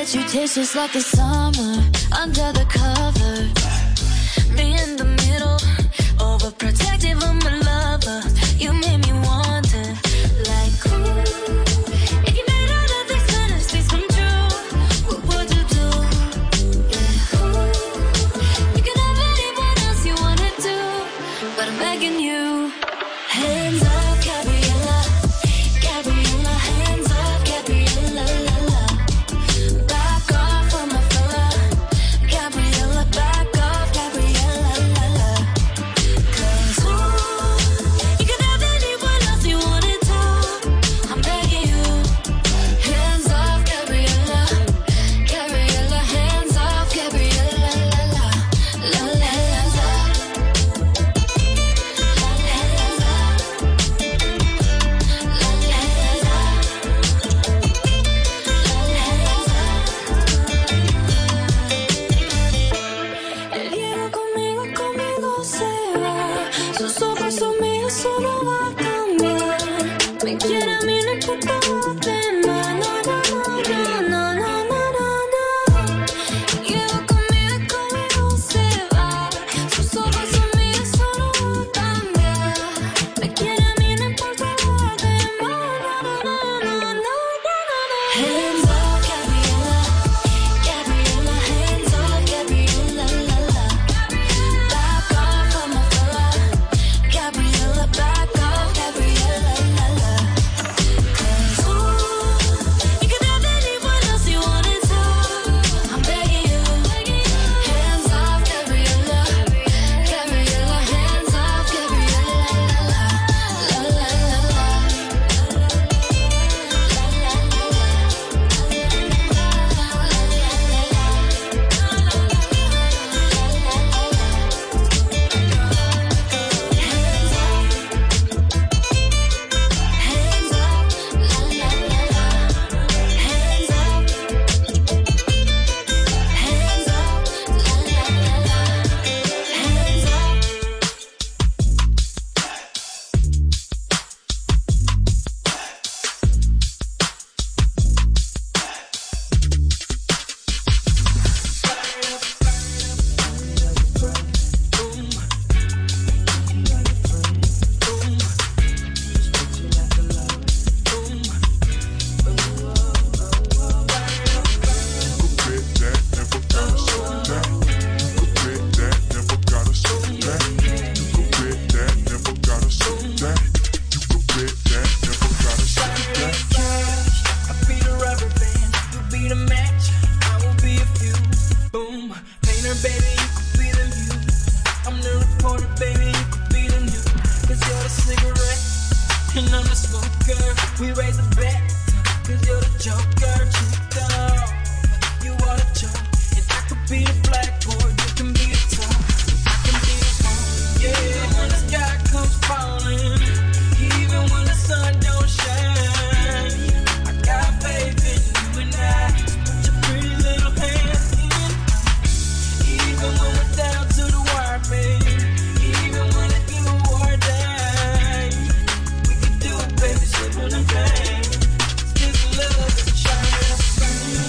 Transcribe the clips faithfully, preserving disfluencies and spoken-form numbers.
that you taste just like the summer under the cover. Me in the middle, overprotective of my lover. You made me wonder, like, ooh, if you made all of these fantasies come true, what would you do? Yeah, ooh, you can have anyone else you wanna do, but I'm begging you. Hands up, Gabriella, Gabriella, hands up, Gabriella, la la. Back off from my fella, Gabriella, back off, Gabriella, la la. 'Cause ooh, you can have anyone else you wanna do. I'm begging you. Hands off, Gabriella, Gabriella, hands off, Gabriella, la la, la la, hands up, hands up. El hielo conmigo, conmigo se va. Sus ojos son míos, solo va a cambiar. Me quiere a mí, no importa lo demás. No, no, no, no, no, no, no, no. El hielo conmigo, conmigo se va. Sus ojos son míos, solo va a cambiar. Me quiere a mí, no importa lo demás. No, no, no, no, no, no, no. Hands up, Gabriella, Gabriella, hands up, Gabriella, la la. Back off from my fella, Gabriella, back off, Gabriella, la la. 'Cause ooh, you can have anyone else you wanna do. I'm begging you. Hands off, Gabriella, Gabriella, hands off, Gabriella, la la, la la, la la. Baby, slip on the pain. This love is trying to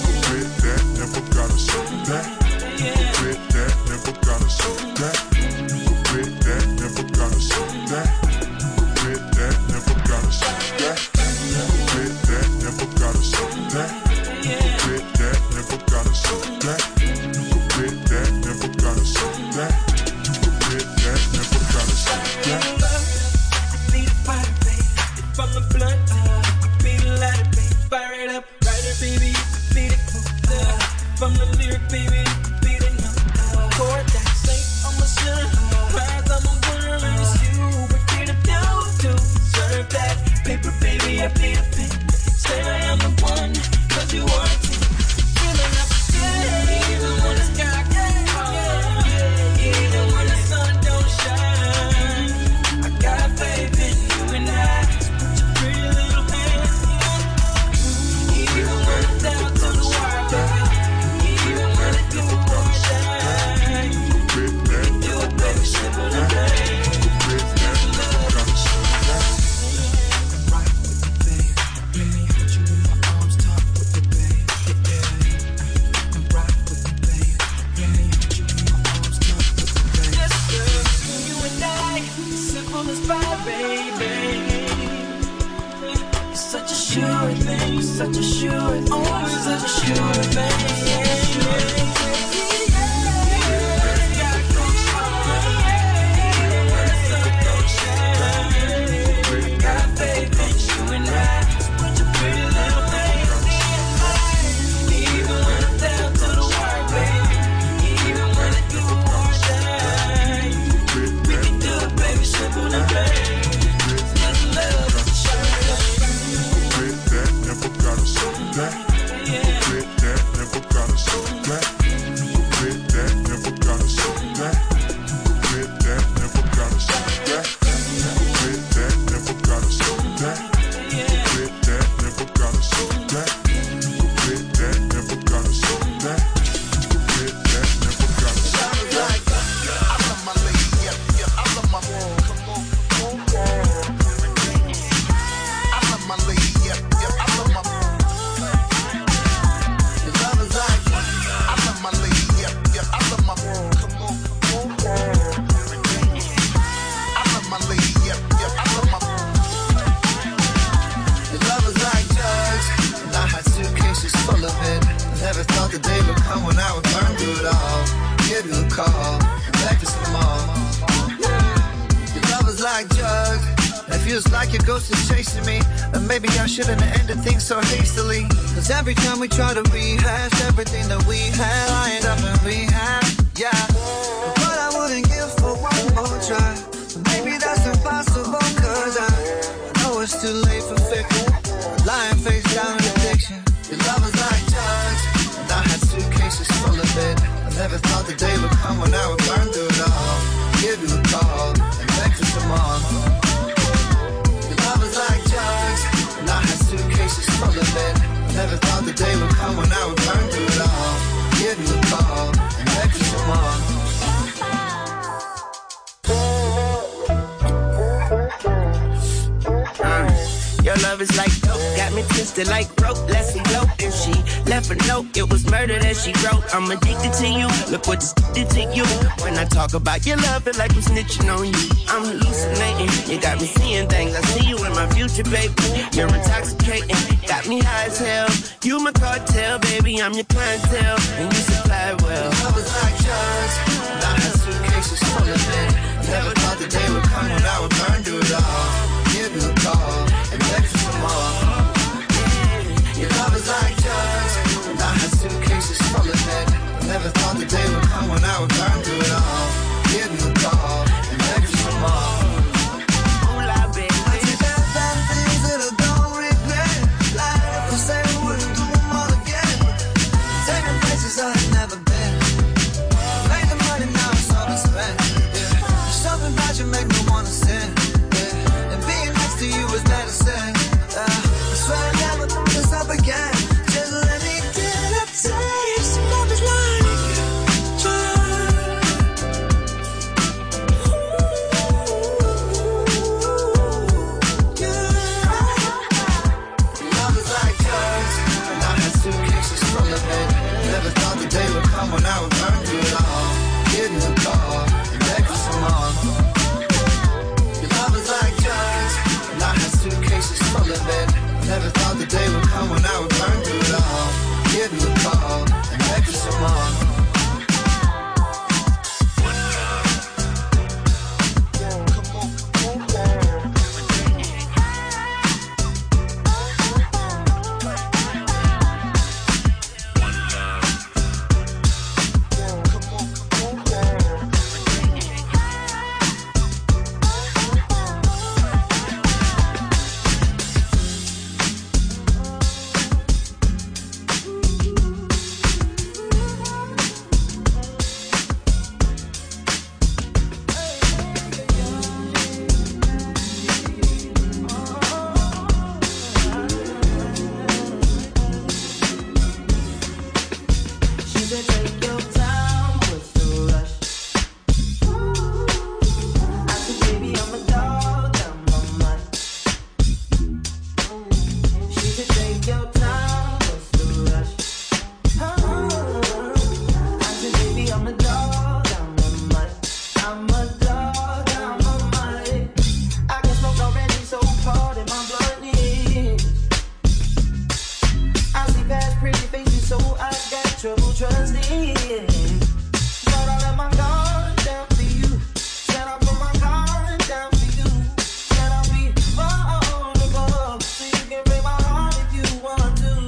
thing. You're such a sure thing. Always such a sure thing. Shouldn't have ended things so hastily. Cause every time we try to rehash everything that we had, I end up in rehab, yeah. But I wouldn't give for one more try. But maybe that's impossible, cause I know it's too late for fiction. Lying face down in addiction. Your love was like drugs, and I had suitcases full of it. I never thought the day would come when I would burn through it all. Give you a call, and beg for some more. Your love was like drugs, and I had suitcases full of it. Never thought the day would come when I would burn through it all. Give you a call and beg for some more. Uh, your love is like dope, got me twisted like rope. Let's elope. If she left a note, it was murder that she wrote. I'm addicted to you, look what this did to you. When I talk about your love, feel like I'm snitching on you. I'm hallucinating, you got me seeing things. I see you in my future, baby. You're intoxicating, got me high as hell. You my cartel, baby, I'm your clientele, and you supply well. Love was like drugs, and I had suitcases full of it. Never thought the day would come when I would burn through it all. Give you a call and beg for some more. Your love is like drugs, and I had suitcases full of it. Never thought the day would come when I would burn through it all. Give you a call and beg for some more. I take back bad things that I don't regret. Lying if I say I wouldn't do them all again. Taking places I had never been. Made the money, now it's all been spent. Yeah. There's something about you make me wanna sin. Yeah. And being next to you is medicine. Uh, I swear I never thought this up again. Just let me get up taste. Love is like never thought the day would come when I would burn through it all. Give you a call and beg for some more. Your love is like drugs, and I had suitcases full of it. Never thought the day would come when I would burn through it all. Give you a call and beg for some more.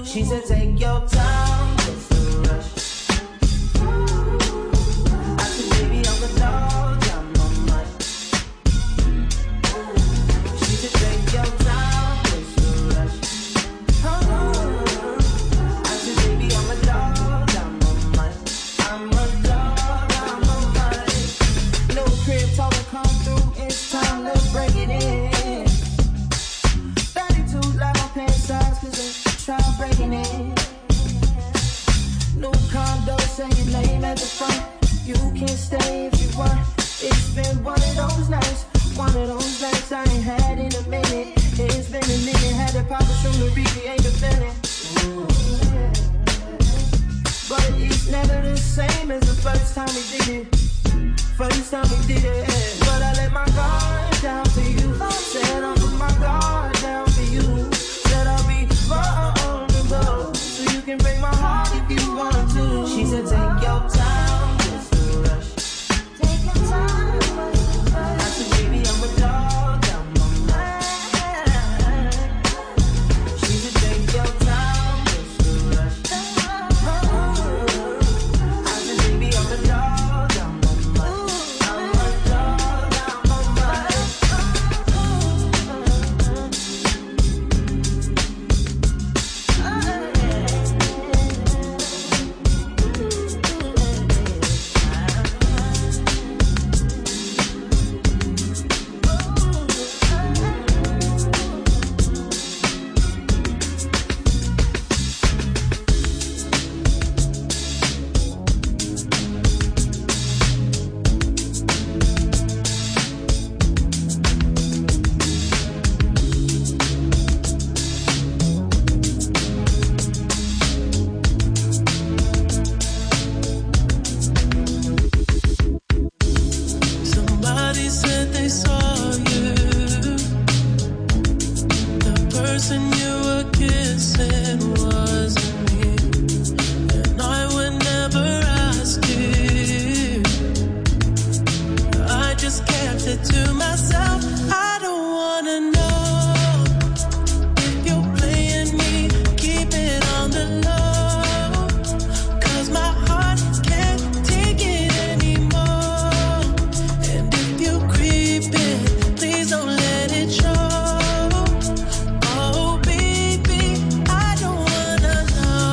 She said take your time, what's the rush? I said baby I'm a dog, I'm a mutt. She said take your time, what's the rush? I said baby I'm a dog, I'm a mutt. I'm a dog, I'm a mutt. Little crib talking come through, it's time to break it in. thirty-two like my pants size, cause they try breaking in. New condo, say your name at the front. You can stay if you want. It's been one of those nights, one of those nights I ain't had in a minute. It's been a minute, had to pop a shroom to recreate the feeling. But it's never the same as the first time we did it. First time we did it. But I let my guard down for you. Said I'll put my guard down for you. Said I'll be vulnerable, so you can break my heart if you want to. She said take your time, what's the rush? Take your time, what's the rush? I said baby I'm a dog, I'm a man. She said take your time, what's the rush? I said baby I'm a dog, I'm a man. I'm a dog, I'm a man. Somebody said they saw you. The person you were kissing wasn't me. And I would never ask you. I just kept it to myself. I don't wanna know if you're playing me. Keep it on the low, 'cause my heart can't take it anymore. And if you creep it, please don't let it show. Oh baby, I don't wanna know.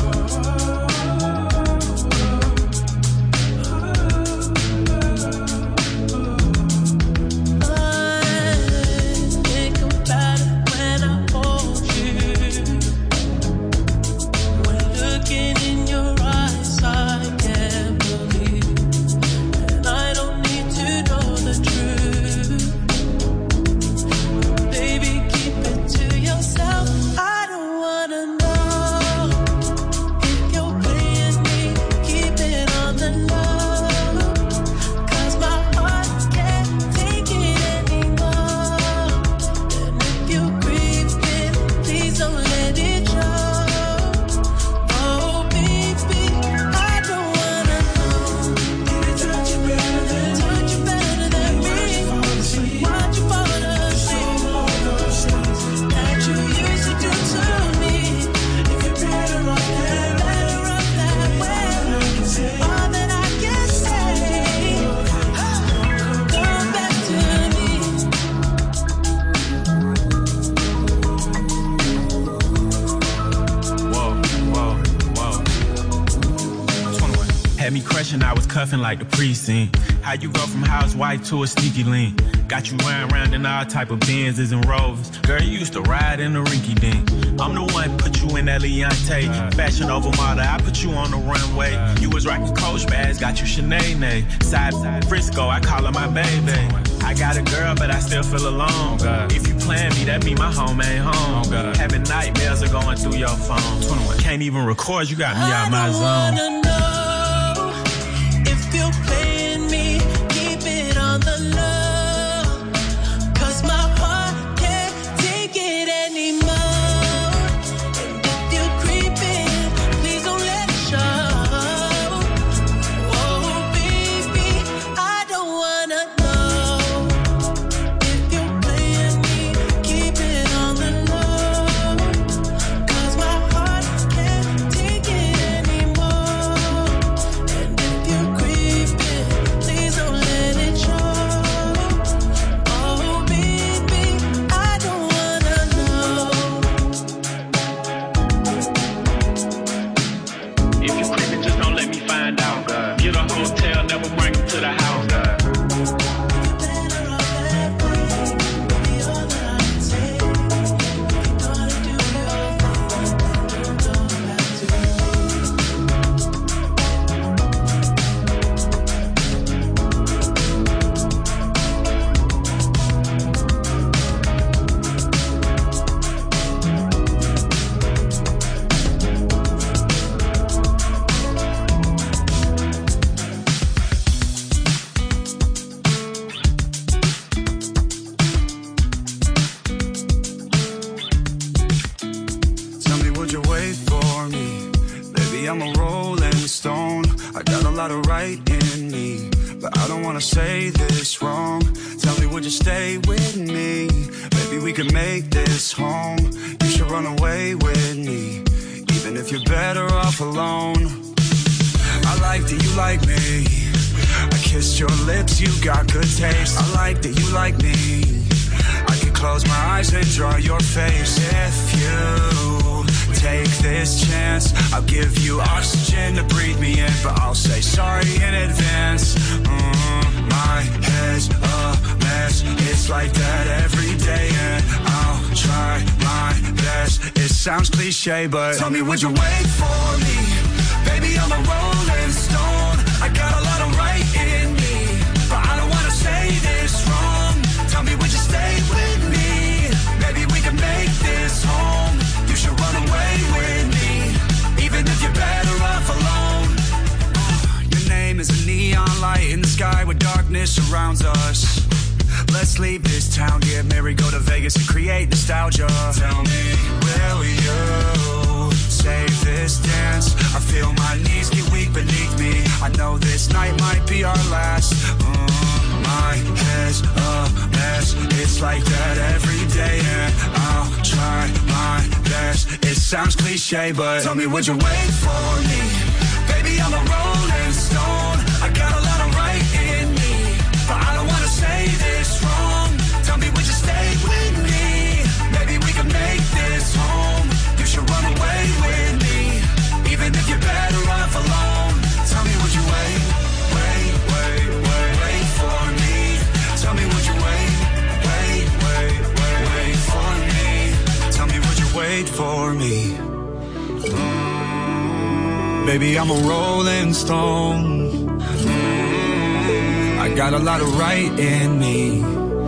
I think about it when I hold you. When looking in your eyes, I can't believe. And I don't need to know the truth. Baby, keep it to yourself. I don't wanna know if you're playing me. Keep it on the low, 'cause my heart can't take it anymore. And if you creep it, please don't let it show. Oh baby, I don't wanna know. Touch you better than touch you better than me. Watch you fall asleep that you used to do to me. If you're better off that, better off that way. All that I can say, come back to me. Whoa, whoa, whoa. twenty-one. Had me crushing, I was cuffing like the precinct. How you go from housewife to a sneaky link? Got you riding around in all type of Benzes and Rovers. Girl, you used to ride in the rinky dink. I'm the one put you in that Leontay. Fashion over model, I put you on the runway. You was rocking Coach bags, got you Sinead. Side Frisco, I call her my baby. I got a girl, but I still feel alone. If you plan me, that mean my home ain't home. Having nightmares are going through your phone. twenty-one. Can't even record, you got me out my I don't zone. wanna know if you're playing me. Keep it on the low, 'cause my heart can't take it anymore. And if you creep in, please don't let it show. Oh baby, I don't wanna know if you're playing me. Keep it on the low, 'cause my heart you wait for me? Baby, I'm a rolling stone. I got a lot of right in me, but I don't wanna say this wrong. Tell me, would you stay with me? Maybe we could make this home. You should run away with me, even if you're better off alone. I like that you like me. I kissed your lips, you got good taste. I like that you like me. I could close my eyes and draw your face. If you take this chance, I'll give you oxygen to breathe me in, but I'll say sorry in advance. Mm, my head's a mess. It's like that every day, and I'll try my best. It sounds cliche, but tell me, would you wait for me? Baby, I'm a rolling stone. I got a lot of right in me, but I don't wanna say this wrong. Tell me, would you stay with me? Maybe we can make this home. You should run away with me, even if you're better off alone. Your name is a neon light in the sky where darkness surrounds us. Let's leave this town, get married, go to Vegas and create nostalgia. Tell me, will you save this dance? I feel my knees get weak beneath me. I know this night might be our last. Mm, my head's a mess. It's like that every day, and I'll try my best. It sounds cliche, but tell me, would you wait for me? Baby, I'm a rolling stone. I got a lot of right in me, but I don't wanna say this wrong. Tell me, would you stay with me? Maybe we can make this home. You should run away with me, even if you're better off alone. Tell me, would you wait, wait, wait, wait, wait for me? Tell me, would you wait, wait, wait, wait, wait for me? Tell me, would you wait for me? Mm, baby, I'm a rolling stone. Mm, I got a lot of right in me,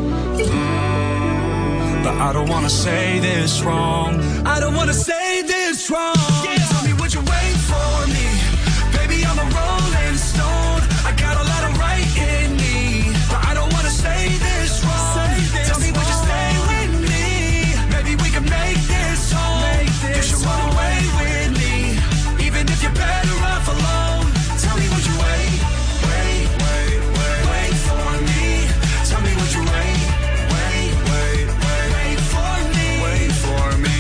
mm, but I don't wanna say this wrong. I don't wanna say this wrong. Yeah. Tell me, would you wait for me? Baby, I'm a rolling stone. I got a lot of right in me, but I don't wanna say this wrong. Say this Tell me, would you stay with me? Maybe we can make this home. Make this you should run away with me, even if you're better off alone. Tell me, would you wait, wait, wait, wait, wait for me? Tell me, would you wait, wait, wait, wait, wait for me? Wait for me.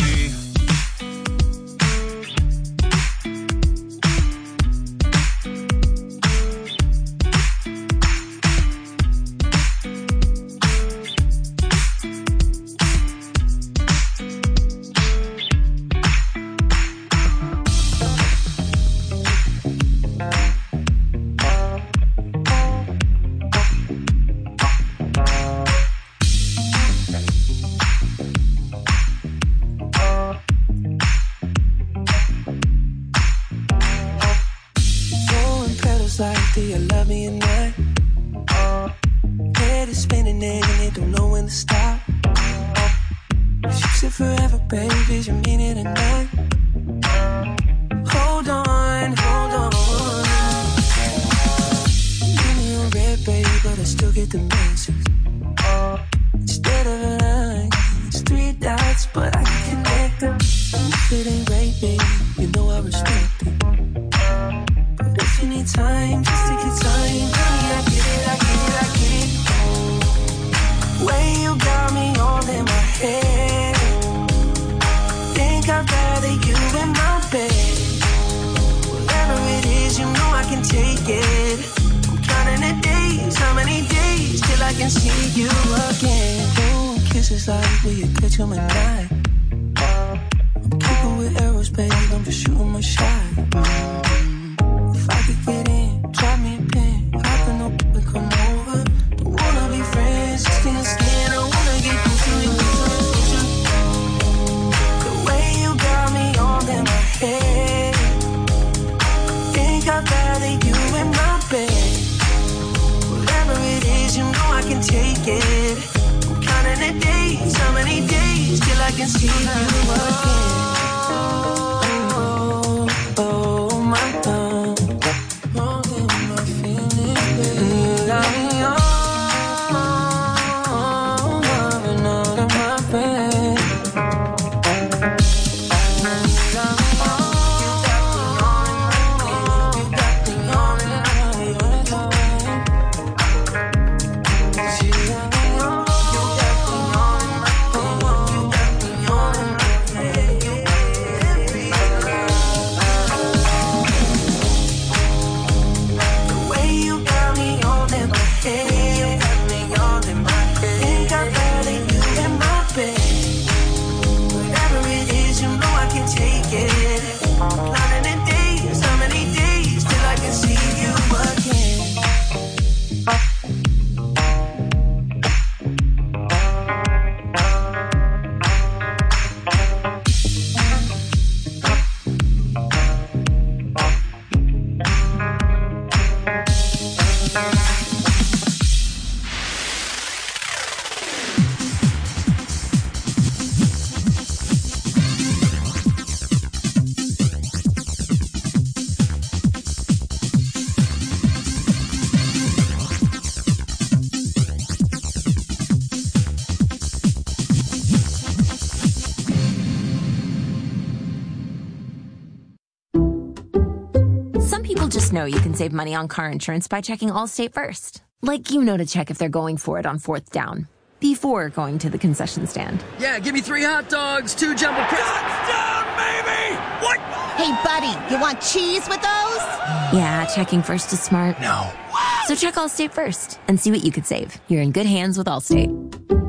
Throwing petals like, do you love me or not? Head is spinning and it don't know when to stop. If you said forever, baby, you mean it or not? Hold on, hold on. Give me a red, baby, but I still get the message. Instead of a line, it's three dots, but I can connect them. If it ain't right, baby, you know I respect it. But if you need time, just take your time. Honey, I get it, I get it, I get it. Way you got me all in my head. Think I'd rather you in my bed. Whatever it is, you know I can take it. I'm counting the days, how many days till I can see you again. Oh, kisses like, will you catch them at night? I'm keeping with arrows, baby, I'm just shooting my shot. If I could get in, drop me a pin, hop in up and come over. Don't wanna be friends, skin to skin, I wanna get closer and closer and closer. The way you got me all in my head. Think I'd rather you in my bed. Whatever it is, you know I can take it. I'm counting the days, how many days till I can see you again. Oh, oh, my God. All in my feelings, baby. You got me all loving all of my friends. You got me Just know you can save money on car insurance by checking Allstate first. Like you know to check if they're going for it on fourth down before going to the concession stand. Yeah, give me three hot dogs, two jumbo crisps. Touchdown, baby! What? Hey, buddy, you want cheese with those? Yeah, checking first is smart. No. What? So check Allstate first and see what you could save. You're in good hands with Allstate.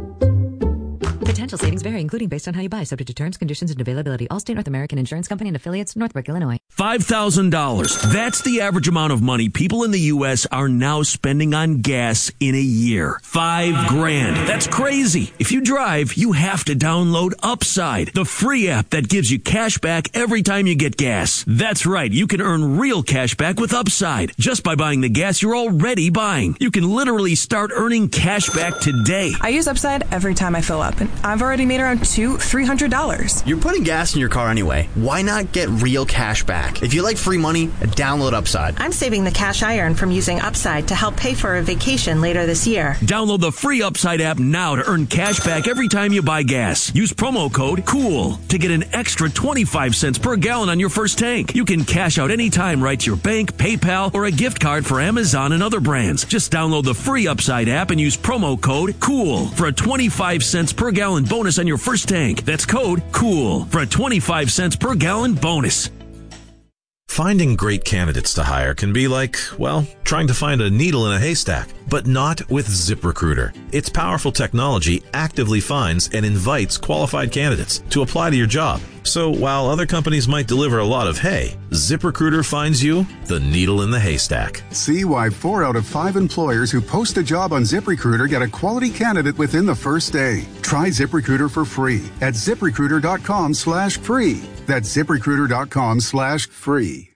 Potential savings vary, including based on how you buy, subject to terms, conditions, and availability. Allstate North American Insurance Company and affiliates, Northbrook, Illinois. five thousand dollars. That's the average amount of money people in the U S are now spending on gas in a year. Five grand. That's crazy. If you drive, you have to download Upside, the free app that gives you cash back every time you get gas. That's right. You can earn real cash back with Upside just by buying the gas you're already buying. You can literally start earning cash back today. I use Upside every time I fill up, and I've already made around two, three hundred dollars. You're putting gas in your car anyway. Why not get real cash back? If you like free money, download Upside. I'm saving the cash I earn from using Upside to help pay for a vacation later this year. Download the free Upside app now to earn cash back every time you buy gas. Use promo code COOL to get an extra twenty-five cents per gallon on your first tank. You can cash out anytime right to your bank, PayPal, or a gift card for Amazon and other brands. Just download the free Upside app and use promo code COOL for a twenty-five cents per gallon bonus on your first tank. That's code COOL for a twenty-five cents per gallon bonus. Finding great candidates to hire can be like, well, trying to find a needle in a haystack, but not with ZipRecruiter. Its powerful technology actively finds and invites qualified candidates to apply to your job. So while other companies might deliver a lot of hay, ZipRecruiter finds you the needle in the haystack. See why four out of five employers who post a job on ZipRecruiter get a quality candidate within the first day. Try ZipRecruiter for free at ZipRecruiter.com slash free. That's ZipRecruiter.com slash free.